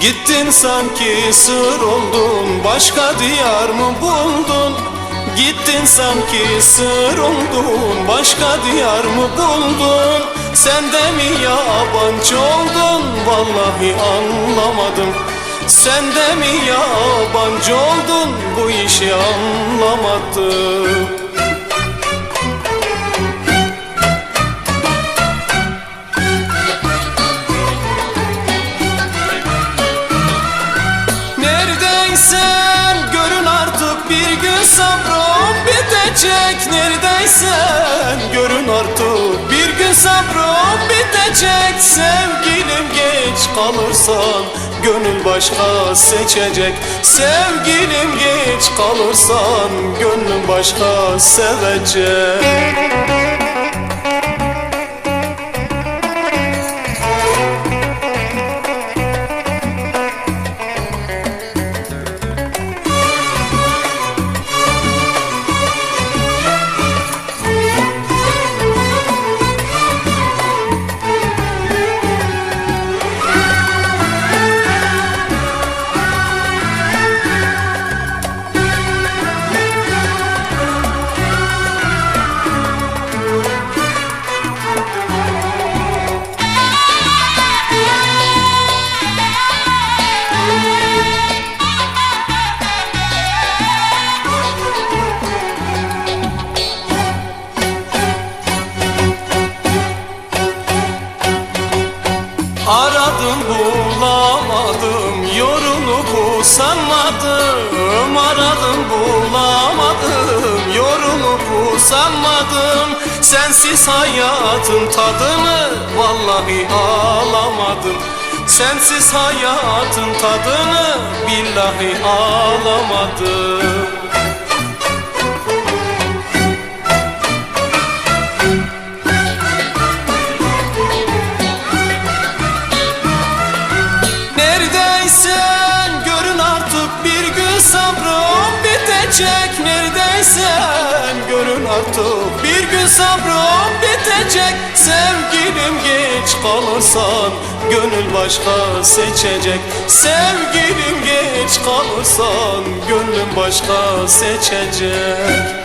Gittin sanki sır oldun, başka diyar mı buldun? Gittin sanki sır oldun, başka diyar mı buldun? Sen de mi yabancı oldun, vallahi anlamadım. Sen de mi yabancı oldun, bu işi anlamadım. Neredeysen görün artık, bir gün sabrım bitecek. Neredeysen görün artık, bir gün sabrım bitecek. Sevgilim geç kalırsan gönül başka seçecek. Sevgilim geç kalırsan gönlüm başka sevecek. Aradım bulamadım, yorulup usanmadım. Aradım bulamadım, yorulup usanmadım. Sensiz hayatın tadını vallahi alamadım. Sensiz hayatın tadını billahi alamadım. Neredeysen görün artık, bir gün sabrım bitecek. Neredeysen görün artık, bir gün sabrım bitecek. Sevgilim geç kalırsan gönül başka seçecek. Sevgilim geç kalırsan gönlüm başka seçecek.